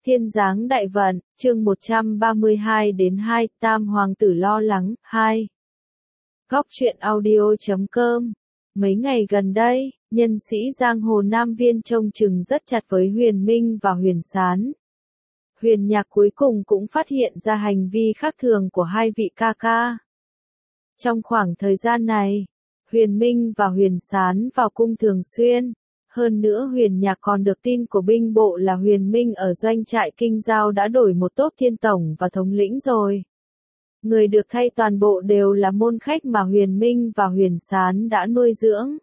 Thiên giáng đại vận, chương 132 đến 2, Tam Hoàng tử lo lắng, 2. Góc truyện audio.com. Mấy ngày gần đây, nhân sĩ giang hồ Nam Viên trông chừng rất chặt với Huyền Minh và Huyền Sán. Huyền Nhạc cuối cùng cũng phát hiện ra hành vi khác thường của hai vị ca ca. Trong khoảng thời gian này, Huyền Minh và Huyền Sán vào cung thường xuyên. Hơn nữa Huyền Nhạc còn được tin của binh bộ là Huyền Minh ở doanh trại Kinh Giao đã đổi một tốp thiên tổng và thống lĩnh rồi. Người được thay toàn bộ đều là môn khách mà Huyền Minh và Huyền Sán đã nuôi dưỡng.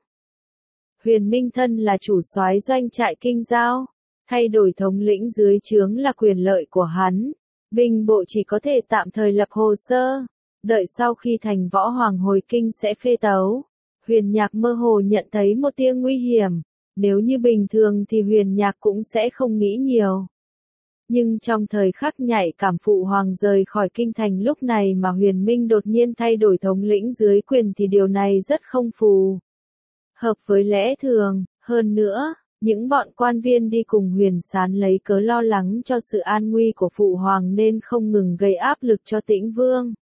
Huyền Minh thân là chủ soái doanh trại Kinh Giao, thay đổi thống lĩnh dưới trướng là quyền lợi của hắn. Binh bộ chỉ có thể tạm thời lập hồ sơ, đợi sau khi thành võ hoàng hồi kinh sẽ phê tấu. Huyền Nhạc mơ hồ nhận thấy một tia nguy hiểm. Nếu như bình thường thì Huyền Nhạc cũng sẽ không nghĩ nhiều. Nhưng trong thời khắc nhạy cảm phụ hoàng rời khỏi kinh thành lúc này mà Huyền Minh đột nhiên thay đổi thống lĩnh dưới quyền thì điều này rất không phù hợp với lẽ thường. Hơn nữa, những bọn quan viên đi cùng Huyền Sán lấy cớ lo lắng cho sự an nguy của phụ hoàng nên không ngừng gây áp lực cho Tĩnh Vương.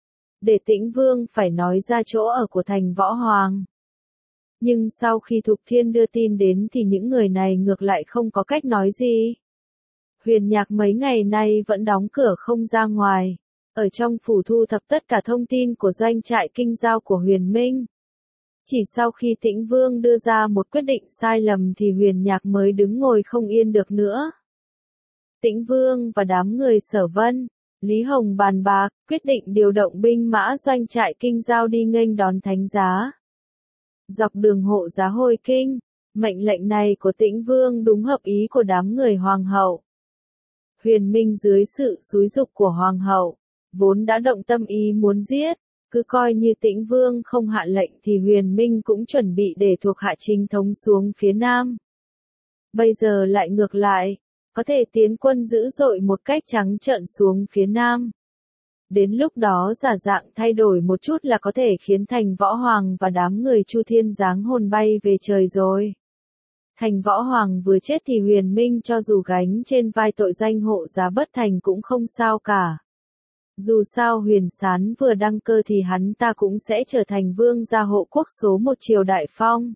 Để Tĩnh Vương phải nói ra chỗ ở của thành võ hoàng. Nhưng sau khi Thục Thiên đưa tin đến thì những người này ngược lại không có cách nói gì. Huyền Nhạc mấy ngày nay vẫn đóng cửa không ra ngoài, ở trong phủ thu thập tất cả thông tin của doanh trại Kinh Giao của Huyền Minh. Chỉ sau khi Tĩnh Vương đưa ra một quyết định sai lầm thì Huyền Nhạc mới đứng ngồi không yên được nữa. Tĩnh Vương và đám người Sở Vân, Lý Hồng bàn bạc, quyết định điều động binh mã doanh trại Kinh Giao đi nghênh đón thánh giá. Dọc đường hộ giá hồi kinh, mệnh lệnh này của Tĩnh Vương đúng hợp ý của đám người hoàng hậu. Huyền Minh dưới sự xúi giục của hoàng hậu, vốn đã động tâm ý muốn giết, cứ coi như Tĩnh Vương không hạ lệnh thì Huyền Minh cũng chuẩn bị để thuộc hạ chính thống xuống phía nam. Bây giờ lại ngược lại, có thể tiến quân dữ dội một cách trắng trợn xuống phía nam. Đến lúc đó giả dạng thay đổi một chút là có thể khiến thành võ hoàng và đám người Chu Thiên giáng hồn bay về trời rồi. Thành võ hoàng vừa chết thì Huyền Minh cho dù gánh trên vai tội danh hộ giá bất thành cũng không sao cả. Dù sao Huyền Sán vừa đăng cơ thì hắn ta cũng sẽ trở thành vương gia hộ quốc số một triều đại phong.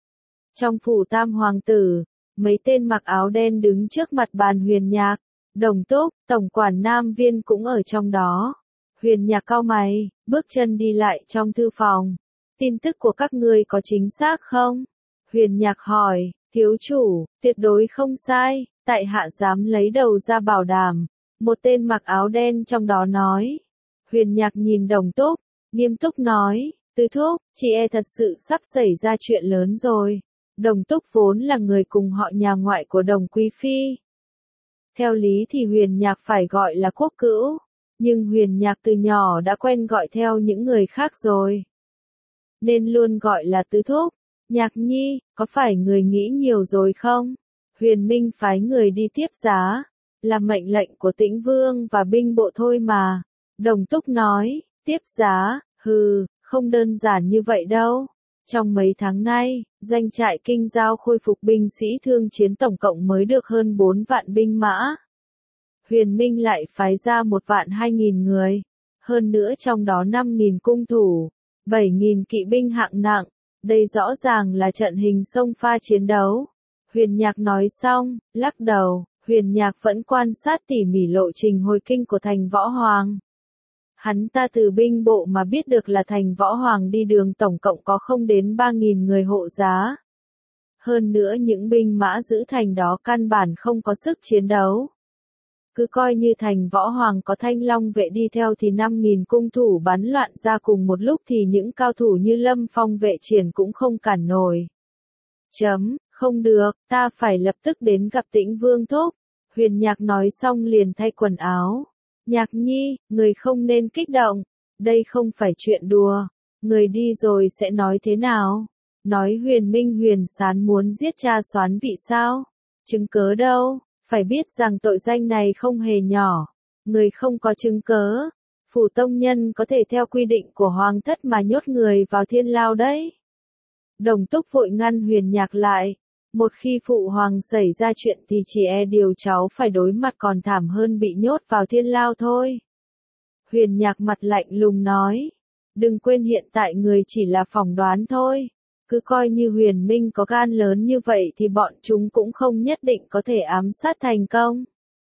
Trong phủ Tam Hoàng tử, mấy tên mặc áo đen đứng trước mặt bàn Huyền Nhạc. Đồng Túc, tổng quản Nam Viên cũng ở trong đó. Huyền Nhạc cau mày, bước chân đi lại trong thư phòng. Tin tức của các ngươi có chính xác không? Huyền Nhạc hỏi, thiếu chủ, tuyệt đối không sai, tại hạ dám lấy đầu ra bảo đảm. Một tên mặc áo đen trong đó nói. Huyền Nhạc nhìn Đồng Túc, nghiêm túc nói, Tứ thúc, chị e thật sự sắp xảy ra chuyện lớn rồi. Đồng Túc vốn là người cùng họ nhà ngoại của Đồng Quý Phi. Theo lý thì Huyền Nhạc phải gọi là quốc cữu, nhưng Huyền Nhạc từ nhỏ đã quen gọi theo những người khác rồi, nên luôn gọi là Tứ thúc. Nhạc nhi, có phải người nghĩ nhiều rồi không? Huyền Minh phái người đi tiếp giá, là mệnh lệnh của Tĩnh Vương và binh bộ thôi mà. Đồng Túc nói, tiếp giá, không đơn giản như vậy đâu. Trong mấy tháng nay, doanh trại Kinh Giao khôi phục binh sĩ thương chiến tổng cộng mới được hơn 4 vạn binh mã. Huyền Minh lại phái ra 1.200.000 người. Hơn nữa trong đó 5.000 cung thủ, 7.000 kỵ binh hạng nặng. Đây rõ ràng là trận hình xông pha chiến đấu. Huyền Nhạc nói xong, lắc đầu. Huyền Nhạc vẫn quan sát tỉ mỉ lộ trình hồi kinh của thành võ hoàng. Hắn ta từ binh bộ mà biết được là thành võ hoàng đi đường tổng cộng có không đến 3.000 người hộ giá. Hơn nữa những binh mã giữ thành đó căn bản không có sức chiến đấu. Cứ coi như thành võ hoàng có thanh long vệ đi theo thì 5.000 cung thủ bắn loạn ra cùng một lúc thì những cao thủ như Lâm Phong vệ triển cũng không cản nổi. Không được, ta phải lập tức đến gặp Tĩnh Vương thúc. Huyền Nhạc nói xong liền thay quần áo. Nhạc nhi, người không nên kích động, đây không phải chuyện đùa, người đi rồi sẽ nói thế nào? Nói Huyền Minh Huyền Sán muốn giết cha Soán vị sao? Chứng cớ đâu? Phải biết rằng tội danh này không hề nhỏ, người không có chứng cớ, phủ tông nhân có thể theo quy định của hoàng thất mà nhốt người vào thiên lao đấy. Đồng Túc vội ngăn Huyền Nhạc lại, Một khi phụ hoàng xảy ra chuyện thì chỉ e điều cháu phải đối mặt còn thảm hơn bị nhốt vào thiên lao thôi. Huyền Nhạc mặt lạnh lùng nói. Đừng quên hiện tại người chỉ là phỏng đoán thôi. Cứ coi như Huyền Minh có gan lớn như vậy thì bọn chúng cũng không nhất định có thể ám sát thành công.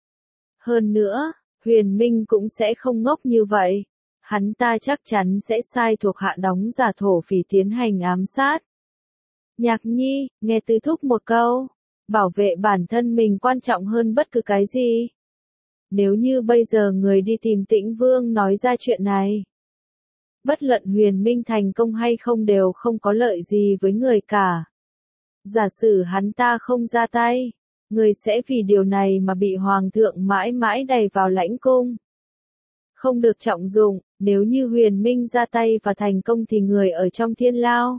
Hơn nữa, Huyền Minh cũng sẽ không ngốc như vậy. Hắn ta chắc chắn sẽ sai thuộc hạ đóng giả thổ phỉ tiến hành ám sát. Nhạc Nhi, nghe Tứ Thúc một câu. Bảo vệ bản thân mình quan trọng hơn bất cứ cái gì. Nếu như bây giờ người đi tìm Tĩnh Vương nói ra chuyện này, bất luận Huyền Minh thành công hay không đều không có lợi gì với người cả. Giả sử hắn ta không ra tay, người sẽ vì điều này mà bị Hoàng thượng mãi mãi đày vào lãnh cung. Không được trọng dụng, nếu như Huyền Minh ra tay và thành công thì người ở trong thiên lao.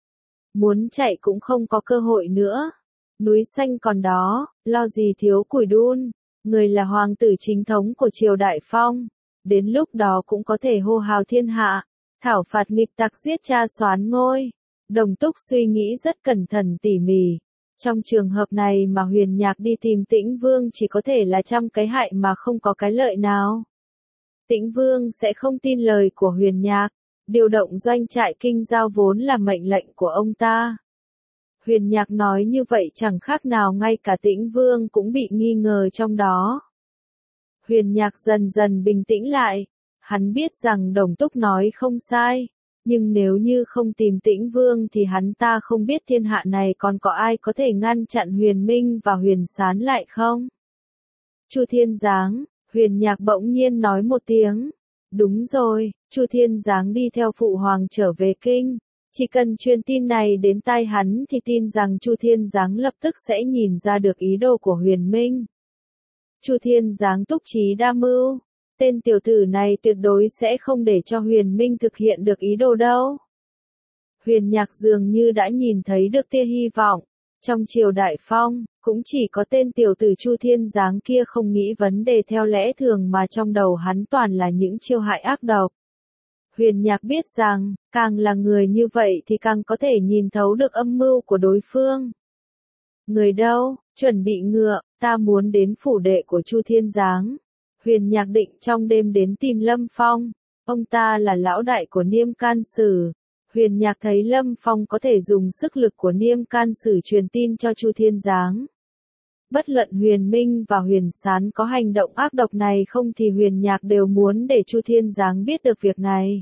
Muốn chạy cũng không có cơ hội nữa. Núi xanh còn đó, lo gì thiếu củi đun. Người là hoàng tử chính thống của triều Đại Phong. Đến lúc đó cũng có thể hô hào thiên hạ. Thảo phạt nghịch tặc giết cha soán ngôi. Đồng Túc suy nghĩ rất cẩn thận tỉ mỉ. Trong trường hợp này mà Huyền Nhạc đi tìm Tĩnh Vương chỉ có thể là trăm cái hại mà không có cái lợi nào. Tĩnh Vương sẽ không tin lời của Huyền Nhạc. Điều động doanh trại kinh giao vốn là mệnh lệnh của ông ta. Huyền Nhạc nói như vậy chẳng khác nào ngay cả Tĩnh Vương cũng bị nghi ngờ trong đó. Huyền Nhạc dần dần bình tĩnh lại. Hắn biết rằng Đồng Túc nói không sai. Nhưng nếu như không tìm Tĩnh Vương thì hắn ta không biết thiên hạ này còn có ai có thể ngăn chặn Huyền Minh và Huyền Sán lại không? Chu Thiên Giáng, Huyền Nhạc bỗng nhiên nói một tiếng. Đúng rồi, Chu Thiên Giáng đi theo phụ hoàng trở về kinh. Chỉ cần truyền tin này đến tai hắn thì tin rằng Chu Thiên Giáng lập tức sẽ nhìn ra được ý đồ của Huyền Minh. Chu Thiên Giáng túc trí đa mưu. Tên tiểu tử này tuyệt đối sẽ không để cho Huyền Minh thực hiện được ý đồ đâu. Huyền Nhạc dường như đã nhìn thấy được tia hy vọng. Trong triều Đại Phong, cũng chỉ có tên tiểu tử Chu Thiên Giáng kia không nghĩ vấn đề theo lẽ thường mà trong đầu hắn toàn là những chiêu hại ác độc. Huyền Nhạc biết rằng, càng là người như vậy thì càng có thể nhìn thấu được âm mưu của đối phương. Người đâu, chuẩn bị ngựa, ta muốn đến phủ đệ của Chu Thiên Giáng. Huyền Nhạc định trong đêm đến tìm Lâm Phong. Ông ta là lão đại của Niêm Can Sử. Huyền Nhạc thấy Lâm Phong có thể dùng sức lực của Niêm Can Sử truyền tin cho Chu Thiên Giáng. Bất luận Huyền Minh và Huyền Sán có hành động ác độc này không thì Huyền Nhạc đều muốn để Chu Thiên Giáng biết được việc này.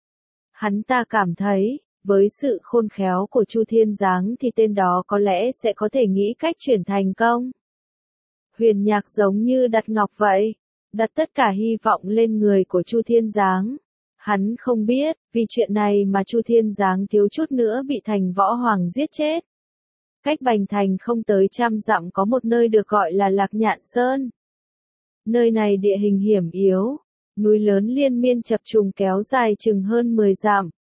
Hắn ta cảm thấy, với sự khôn khéo của Chu Thiên Giáng thì tên đó có lẽ sẽ có thể nghĩ cách chuyển thành công. Huyền Nhạc giống như đặt ngọc vậy, đặt tất cả hy vọng lên người của Chu Thiên Giáng. Hắn không biết, vì chuyện này mà Chu Thiên Giáng thiếu chút nữa bị Thành Võ Hoàng giết chết. Cách Bành Thành không tới 100 dặm có một nơi được gọi là Lạc Nhạn Sơn. Nơi này địa hình hiểm yếu, núi lớn liên miên chập trùng kéo dài chừng hơn 10 dặm.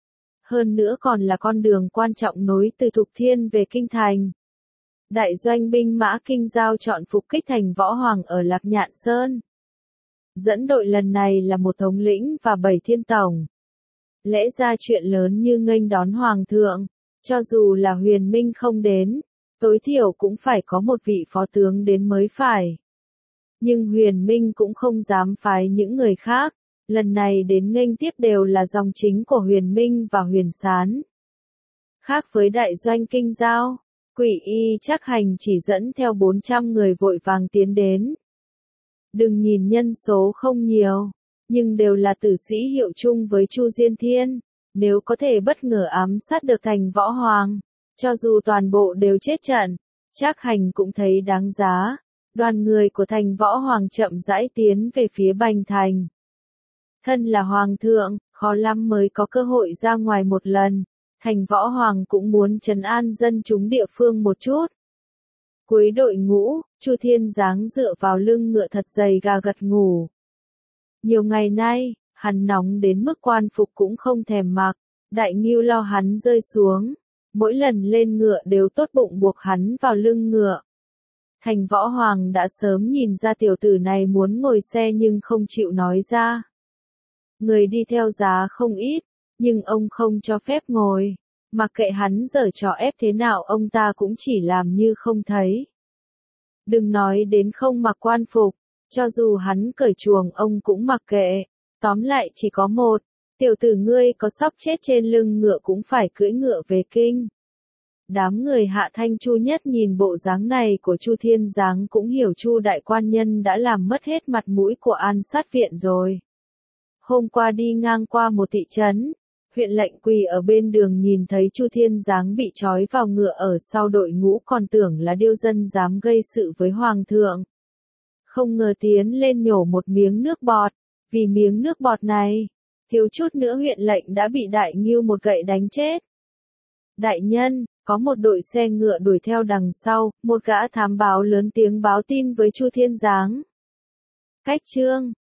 Hơn nữa còn là con đường quan trọng nối từ Thục Thiên về Kinh Thành. Đại doanh binh mã Kinh Giao chọn phục kích Thành Võ Hoàng ở Lạc Nhạn Sơn. Dẫn đội lần này là một thống lĩnh và 7 thiên tổng. Lẽ ra chuyện lớn như nghênh đón Hoàng thượng, cho dù là Huyền Minh không đến, tối thiểu cũng phải có một vị phó tướng đến mới phải. Nhưng Huyền Minh cũng không dám phái những người khác, lần này đến nghênh tiếp đều là dòng chính của Huyền Minh và Huyền Sán. Khác với đại doanh Kinh Giao, Quỷ Y Trác Hành chỉ dẫn theo 400 người vội vàng tiến đến. Đừng nhìn nhân số không nhiều, nhưng đều là tử sĩ hiệu chung với Chu Diên Thiên. Nếu có thể bất ngờ ám sát được Thành Võ Hoàng, cho dù toàn bộ đều chết trận, Trác Hành cũng thấy đáng giá. Đoàn người của Thành Võ Hoàng chậm rãi tiến về phía Bành Thành. Thân là Hoàng thượng, khó lắm mới có cơ hội ra ngoài một lần. Thành Võ Hoàng cũng muốn trấn an dân chúng địa phương một chút. Cuối đội ngũ, Chu Thiên Giáng dựa vào lưng ngựa thật dày gà gật ngủ. Nhiều ngày nay, hắn nóng đến mức quan phục cũng không thèm mặc, Đại Ngưu lo hắn rơi xuống. Mỗi lần lên ngựa đều tốt bụng buộc hắn vào lưng ngựa. Thành Võ Hoàng đã sớm nhìn ra tiểu tử này muốn ngồi xe nhưng không chịu nói ra. Người đi theo giá không ít, nhưng ông không cho phép ngồi. Mặc kệ hắn giở trò ép thế nào ông ta cũng chỉ làm như không thấy. Đừng nói đến không mặc quan phục, cho dù hắn cởi chuồng ông cũng mặc kệ. Tóm lại chỉ có một, tiểu tử ngươi có sắp chết trên lưng ngựa cũng phải cưỡi ngựa về kinh. Đám người Hạ Thanh Chu nhất nhìn bộ dáng này của Chu Thiên Giáng cũng hiểu Chu đại quan nhân đã làm mất hết mặt mũi của An Sát viện rồi. Hôm qua đi ngang qua một thị trấn, huyện lệnh quỳ ở bên đường nhìn thấy Chu Thiên Giáng bị trói vào ngựa ở sau đội ngũ còn tưởng là điêu dân dám gây sự với hoàng thượng. Không ngờ tiến lên nhổ một miếng nước bọt, vì miếng nước bọt này, thiếu chút nữa huyện lệnh đã bị đại ngưu một gậy đánh chết. Đại nhân, có một đội xe ngựa đuổi theo đằng sau, một gã thám báo lớn tiếng báo tin với Chu Thiên Giáng. Cách chương